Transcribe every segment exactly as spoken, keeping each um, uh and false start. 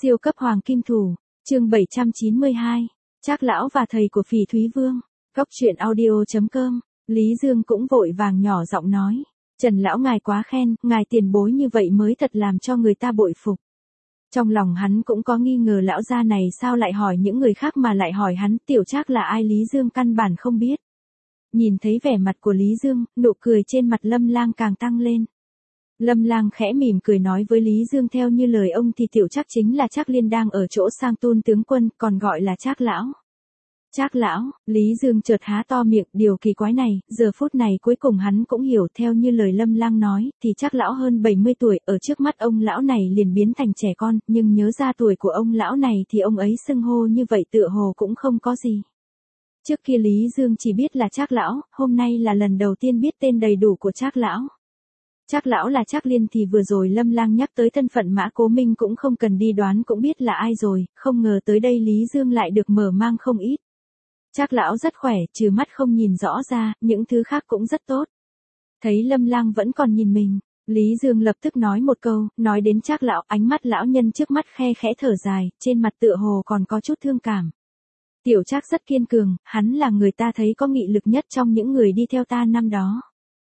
Siêu cấp hoàng kim thủ, chương bảy trăm chín mươi hai, Trác lão và thầy của Phỉ Thúy Vương. Góc truyện audio chấm com. Lý Dương cũng vội vàng nhỏ giọng nói, Trần lão ngài quá khen, ngài tiền bối như vậy mới thật làm cho người ta bội phục. Trong lòng hắn cũng có nghi ngờ lão gia này sao lại hỏi những người khác mà lại hỏi hắn, tiểu Trác là ai Lý Dương căn bản không biết. Nhìn thấy vẻ mặt của Lý Dương, nụ cười trên mặt Lâm Lang càng tăng lên. Lâm Lang khẽ mỉm cười nói với Lý Dương, theo như lời ông thì tiểu Trác chính là Trác Liên đang ở chỗ Sang Tôn tướng quân, còn gọi là Trác lão. Trác lão, Lý Dương chợt há to miệng, điều kỳ quái này, giờ phút này cuối cùng hắn cũng hiểu, theo như lời Lâm Lang nói, thì Trác lão hơn bảy mươi tuổi, ở trước mắt ông lão này liền biến thành trẻ con, nhưng nhớ ra tuổi của ông lão này thì ông ấy xưng hô như vậy tựa hồ cũng không có gì. Trước kia Lý Dương chỉ biết là Trác lão, hôm nay là lần đầu tiên biết tên đầy đủ của Trác lão. Trác lão là Trác Liên thì vừa rồi Lâm Lang nhắc tới thân phận Mã Cố Minh cũng không cần đi đoán cũng biết là ai rồi, không ngờ tới đây Lý Dương lại được mở mang không ít. Trác lão rất khỏe, trừ mắt không nhìn rõ ra, những thứ khác cũng rất tốt. Thấy Lâm Lang vẫn còn nhìn mình, Lý Dương lập tức nói một câu, nói đến Trác lão, ánh mắt lão nhân trước mắt khe khẽ thở dài, trên mặt tựa hồ còn có chút thương cảm. Tiểu Trác rất kiên cường, hắn là người ta thấy có nghị lực nhất trong những người đi theo ta năm đó.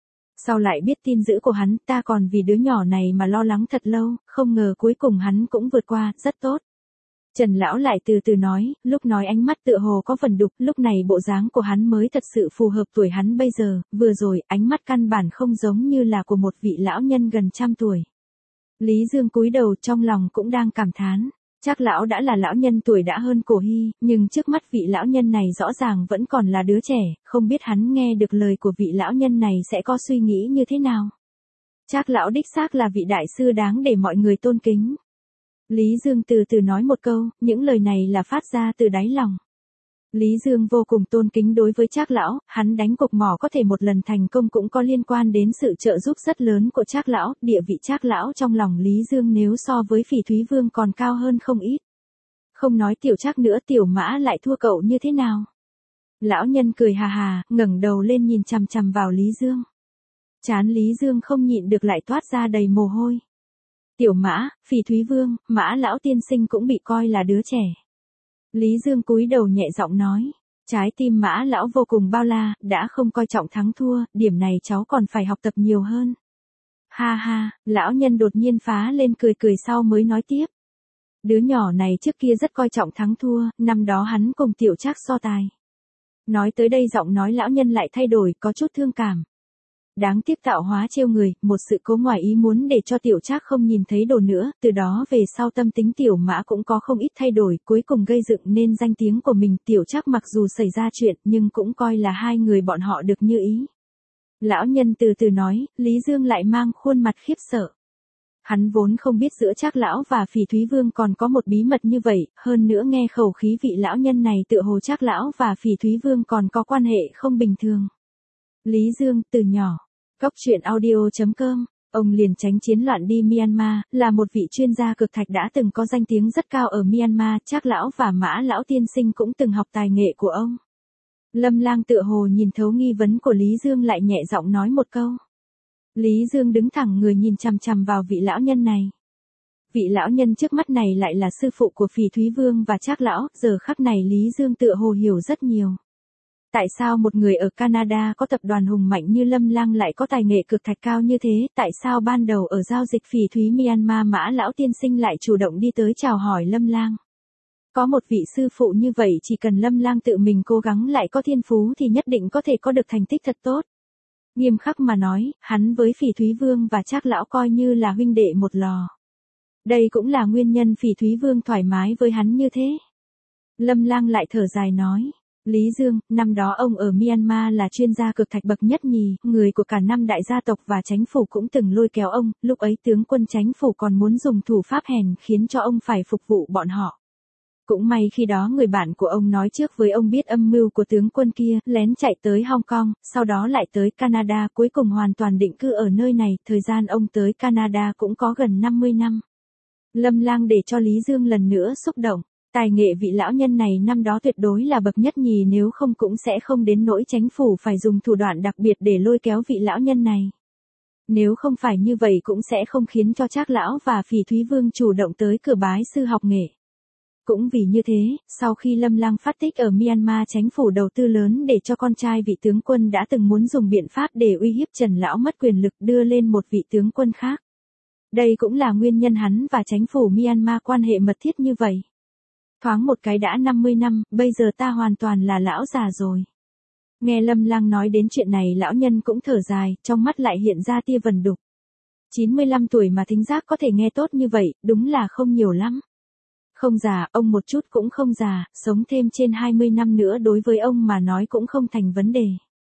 Sau lại biết tin dữ của hắn, ta còn vì đứa nhỏ này mà lo lắng thật lâu, không ngờ cuối cùng hắn cũng vượt qua, rất tốt. Trần lão lại từ từ nói, lúc nói ánh mắt tựa hồ có phần đục, lúc này bộ dáng của hắn mới thật sự phù hợp tuổi hắn bây giờ, vừa rồi, ánh mắt căn bản không giống như là của một vị lão nhân gần trăm tuổi. Lý Dương cúi đầu trong lòng cũng đang cảm thán. Trác lão đã là lão nhân tuổi đã hơn Cổ Hy, nhưng trước mắt vị lão nhân này rõ ràng vẫn còn là đứa trẻ, không biết hắn nghe được lời của vị lão nhân này sẽ có suy nghĩ như thế nào. Trác lão đích xác là vị đại sư đáng để mọi người tôn kính. Lý Dương từ từ nói một câu, những lời này là phát ra từ đáy lòng. Lý Dương vô cùng tôn kính đối với Trác lão, hắn đánh cục mỏ có thể một lần thành công cũng có liên quan đến sự trợ giúp rất lớn của Trác lão, địa vị Trác lão trong lòng Lý Dương nếu so với Phỉ Thúy Vương còn cao hơn không ít. Không nói tiểu Trác nữa, tiểu Mã lại thua cậu như thế nào? Lão nhân cười hà hà, ngẩng đầu lên nhìn chằm chằm vào Lý Dương. Trán Lý Dương không nhịn được lại toát ra đầy mồ hôi. Tiểu Mã, Phỉ Thúy Vương, Mã lão tiên sinh cũng bị coi là đứa trẻ. Lý Dương cúi đầu nhẹ giọng nói, trái tim Mã lão vô cùng bao la, đã không coi trọng thắng thua, điểm này cháu còn phải học tập nhiều hơn. Ha ha, lão nhân đột nhiên phá lên cười cười sau mới nói tiếp. Đứa nhỏ này trước kia rất coi trọng thắng thua, năm đó hắn cùng tiểu Trác so tài. Nói tới đây giọng nói lão nhân lại thay đổi, có chút thương cảm. Đáng tiếc tạo hóa trêu người, một sự cố ngoài ý muốn để cho tiểu Trác không nhìn thấy đồ nữa, từ đó về sau tâm tính tiểu Mã cũng có không ít thay đổi, cuối cùng gây dựng nên danh tiếng của mình. Tiểu Trác mặc dù xảy ra chuyện nhưng cũng coi là hai người bọn họ được như ý. Lão nhân từ từ nói, Lý Dương lại mang khuôn mặt khiếp sợ. Hắn vốn không biết giữa Trác lão và Phỉ Thúy Vương còn có một bí mật như vậy, hơn nữa nghe khẩu khí vị lão nhân này tựa hồ Trác lão và Phỉ Thúy Vương còn có quan hệ không bình thường. Lý Dương, từ nhỏ. Góc truyện audio chấm com, ông liền tránh chiến loạn đi Myanmar, là một vị chuyên gia cực thạch đã từng có danh tiếng rất cao ở Myanmar, Trác lão và Mã lão tiên sinh cũng từng học tài nghệ của ông. Lâm Lang tựa hồ nhìn thấu nghi vấn của Lý Dương lại nhẹ giọng nói một câu. Lý Dương đứng thẳng người nhìn chằm chằm vào vị lão nhân này. Vị lão nhân trước mắt này lại là sư phụ của Phỉ Thúy Vương và Trác lão, giờ khắc này Lý Dương tựa hồ hiểu rất nhiều. Tại sao một người ở Canada có tập đoàn hùng mạnh như Lâm Lang lại có tài nghệ cực thạch cao như thế? Tại sao ban đầu ở giao dịch phỉ thúy Myanmar Mã lão tiên sinh lại chủ động đi tới chào hỏi Lâm Lang? Có một vị sư phụ như vậy chỉ cần Lâm Lang tự mình cố gắng lại có thiên phú thì nhất định có thể có được thành tích thật tốt. Nghiêm khắc mà nói, hắn với Phỉ Thúy Vương và Trác lão coi như là huynh đệ một lò. Đây cũng là nguyên nhân Phỉ Thúy Vương thoải mái với hắn như thế. Lâm Lang lại thở dài nói. Lý Dương, năm đó ông ở Myanmar là chuyên gia cực thạch bậc nhất nhì, người của cả năm đại gia tộc và chánh phủ cũng từng lôi kéo ông, lúc ấy tướng quân chánh phủ còn muốn dùng thủ pháp hèn khiến cho ông phải phục vụ bọn họ. Cũng may khi đó người bạn của ông nói trước với ông biết âm mưu của tướng quân kia, lén chạy tới Hong Kong, sau đó lại tới Canada, cuối cùng hoàn toàn định cư ở nơi này, thời gian ông tới Canada cũng có gần năm mươi năm. Lâm Lang để cho Lý Dương lần nữa xúc động. Tài nghệ vị lão nhân này năm đó tuyệt đối là bậc nhất nhì, nếu không cũng sẽ không đến nỗi chánh phủ phải dùng thủ đoạn đặc biệt để lôi kéo vị lão nhân này. Nếu không phải như vậy cũng sẽ không khiến cho Trác lão và Phỉ Thúy Vương chủ động tới cửa bái sư học nghệ. Cũng vì như thế, sau khi Lâm Lang phát tích ở Myanmar chính phủ đầu tư lớn để cho con trai vị tướng quân đã từng muốn dùng biện pháp để uy hiếp Trần lão mất quyền lực đưa lên một vị tướng quân khác. Đây cũng là nguyên nhân hắn và chính phủ Myanmar quan hệ mật thiết như vậy. Thoáng một cái đã năm mươi năm, bây giờ ta hoàn toàn là lão già rồi. Nghe Lâm Lang nói đến chuyện này lão nhân cũng thở dài, trong mắt lại hiện ra tia vần đục. chín mươi lăm tuổi mà thính giác có thể nghe tốt như vậy, đúng là không nhiều lắm. Không già, ông một chút cũng không già, sống thêm trên hai mươi năm nữa đối với ông mà nói cũng không thành vấn đề.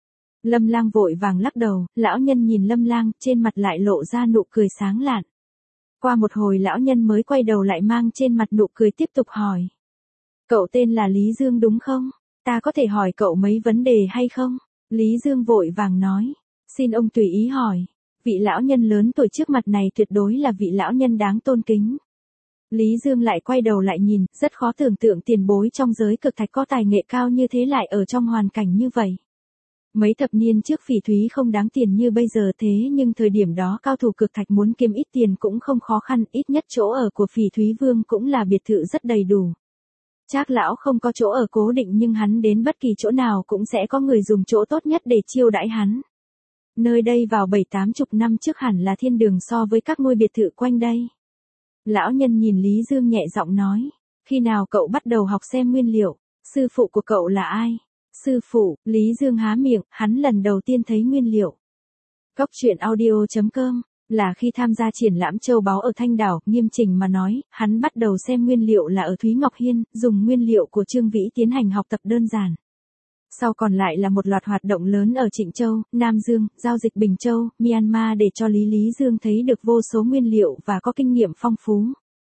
Lâm Lang vội vàng lắc đầu, lão nhân nhìn Lâm Lang, trên mặt lại lộ ra nụ cười sáng lạn. Qua một hồi lão nhân mới quay đầu lại mang trên mặt nụ cười tiếp tục hỏi. Cậu tên là Lý Dương đúng không? Ta có thể hỏi cậu mấy vấn đề hay không? Lý Dương vội vàng nói. Xin ông tùy ý hỏi. Vị lão nhân lớn tuổi trước mặt này tuyệt đối là vị lão nhân đáng tôn kính. Lý Dương lại quay đầu lại nhìn, rất khó tưởng tượng tiền bối trong giới cực thạch có tài nghệ cao như thế lại ở trong hoàn cảnh như vậy. Mấy thập niên trước Phỉ Thúy không đáng tiền như bây giờ thế nhưng thời điểm đó cao thủ cực thạch muốn kiếm ít tiền cũng không khó khăn, ít nhất chỗ ở của Phỉ Thúy Vương cũng là biệt thự rất đầy đủ. Trác lão không có chỗ ở cố định nhưng hắn đến bất kỳ chỗ nào cũng sẽ có người dùng chỗ tốt nhất để chiêu đãi hắn. Nơi đây vào bảy tám chục năm trước hẳn là thiên đường so với các ngôi biệt thự quanh đây. Lão nhân nhìn Lý Dương nhẹ giọng nói, khi nào cậu bắt đầu học xem nguyên liệu, sư phụ của cậu là ai? Sư phụ, Lý Dương há miệng, hắn lần đầu tiên thấy nguyên liệu. Cóc truyện audio chấm com, là khi tham gia triển lãm châu báu ở Thanh Đảo, nghiêm chỉnh mà nói, hắn bắt đầu xem nguyên liệu là ở Thúy Ngọc Hiên, dùng nguyên liệu của Trương Vĩ tiến hành học tập đơn giản. Sau còn lại là một loạt hoạt động lớn ở Trịnh Châu, Nam Dương, giao dịch Bình Châu, Myanmar để cho Lý Lý Dương thấy được vô số nguyên liệu và có kinh nghiệm phong phú.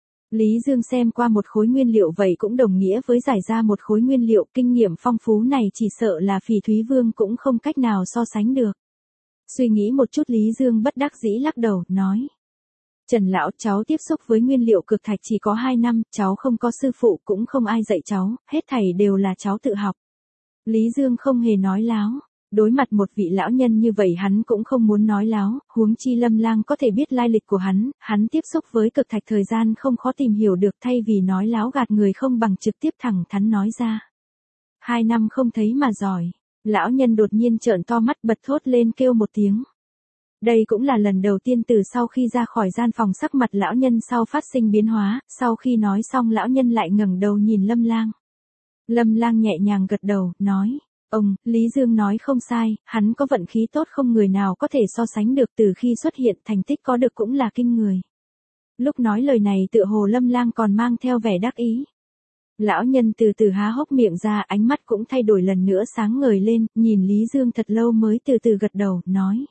Lý Dương xem qua một khối nguyên liệu vậy cũng đồng nghĩa với giải ra một khối nguyên liệu, kinh nghiệm phong phú này chỉ sợ là Phỉ Thúy Vương cũng không cách nào so sánh được. Suy nghĩ một chút Lý Dương bất đắc dĩ lắc đầu, nói. Trần lão, cháu tiếp xúc với nguyên liệu cực thạch chỉ có hai năm, cháu không có sư phụ cũng không ai dạy cháu, hết thảy đều là cháu tự học. Lý Dương không hề nói láo. Đối mặt một vị lão nhân như vậy hắn cũng không muốn nói láo, huống chi Lâm Lang có thể biết lai lịch của hắn, hắn tiếp xúc với cực thạch thời gian không khó tìm hiểu được thay vì nói láo gạt người không bằng trực tiếp thẳng thắn nói ra. Hai năm không thấy mà giỏi. Lão nhân đột nhiên trợn to mắt bật thốt lên kêu một tiếng. Đây cũng là lần đầu tiên từ sau khi ra khỏi gian phòng sắc mặt lão nhân sau phát sinh biến hóa, sau khi nói xong lão nhân lại ngẩng đầu nhìn Lâm Lang. Lâm Lang nhẹ nhàng gật đầu, nói. Ông, Lý Dương nói không sai, hắn có vận khí tốt không người nào có thể so sánh được từ khi xuất hiện thành tích có được cũng là kinh người. Lúc nói lời này tựa hồ Lâm Lang còn mang theo vẻ đắc ý. Lão nhân từ từ há hốc miệng ra ánh mắt cũng thay đổi lần nữa sáng ngời lên, nhìn Lý Dương thật lâu mới từ từ gật đầu, nói.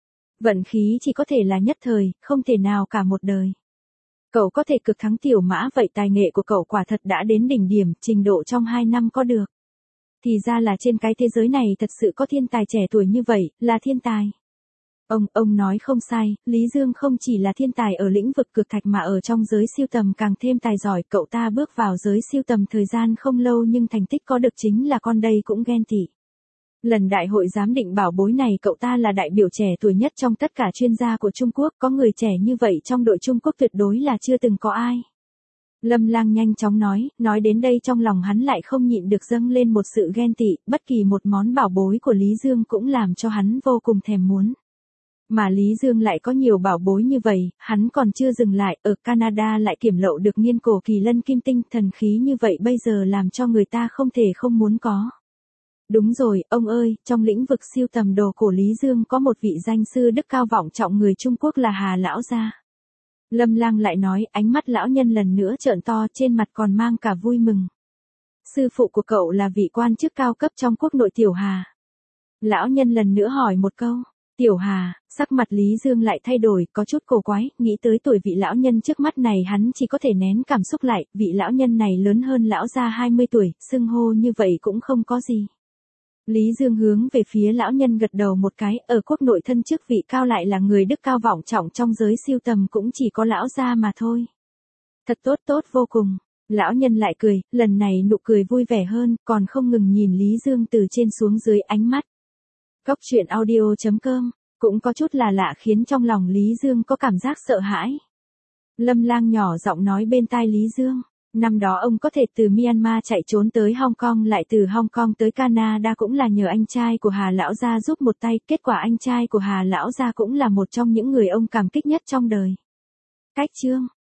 Vận khí chỉ có thể là nhất thời, không thể nào cả một đời. Cậu có thể cực thắng tiểu mã vậy tài nghệ của cậu quả thật đã đến đỉnh điểm, trình độ trong hai năm có được. Thì ra là trên cái thế giới này thật sự có thiên tài trẻ tuổi như vậy, là thiên tài. Ông, ông nói không sai, Lý Dương không chỉ là thiên tài ở lĩnh vực cực thạch mà ở trong giới siêu tầm càng thêm tài giỏi, cậu ta bước vào giới siêu tầm thời gian không lâu nhưng thành tích có được chính là con đây cũng ghen tị. Lần đại hội giám định bảo bối này cậu ta là đại biểu trẻ tuổi nhất trong tất cả chuyên gia của Trung Quốc, có người trẻ như vậy trong đội Trung Quốc tuyệt đối là chưa từng có ai. Lâm Lang nhanh chóng nói, nói đến đây trong lòng hắn lại không nhịn được dâng lên một sự ghen tị, bất kỳ một món bảo bối của Lý Dương cũng làm cho hắn vô cùng thèm muốn. Mà Lý Dương lại có nhiều bảo bối như vậy, hắn còn chưa dừng lại, ở Canada lại kiểm lậu được nghiên cổ kỳ lân kim tinh thần khí như vậy bây giờ làm cho người ta không thể không muốn có. Đúng rồi, ông ơi, trong lĩnh vực siêu tầm đồ cổ Lý Dương có một vị danh sư đức cao vọng trọng người Trung Quốc là Hà Lão Gia. Lâm Lang lại nói, ánh mắt lão nhân lần nữa trợn to, trên mặt còn mang cả vui mừng. Sư phụ của cậu là vị quan chức cao cấp trong quốc nội Tiểu Hà. Lão nhân lần nữa hỏi một câu, Tiểu Hà, sắc mặt Lý Dương lại thay đổi, có chút cổ quái, nghĩ tới tuổi vị lão nhân trước mắt này hắn chỉ có thể nén cảm xúc lại, vị lão nhân này lớn hơn lão gia hai mươi tuổi, xưng hô như vậy cũng không có gì. Lý Dương hướng về phía lão nhân gật đầu một cái, ở quốc nội thân chức vị cao lại là người đức cao vọng trọng trong giới siêu tầm cũng chỉ có lão gia mà thôi. Thật tốt tốt vô cùng. Lão nhân lại cười, lần này nụ cười vui vẻ hơn, còn không ngừng nhìn Lý Dương từ trên xuống dưới ánh mắt. Cóc truyện audio chấm com Cũng có chút là lạ khiến trong lòng Lý Dương có cảm giác sợ hãi. Lâm Lang nhỏ giọng nói bên tai Lý Dương. Năm đó ông có thể từ Myanmar chạy trốn tới Hong Kong, lại từ Hong Kong tới Canada cũng là nhờ anh trai của Hà lão gia giúp một tay, kết quả anh trai của Hà lão gia cũng là một trong những người ông cảm kích nhất trong đời. Cách chương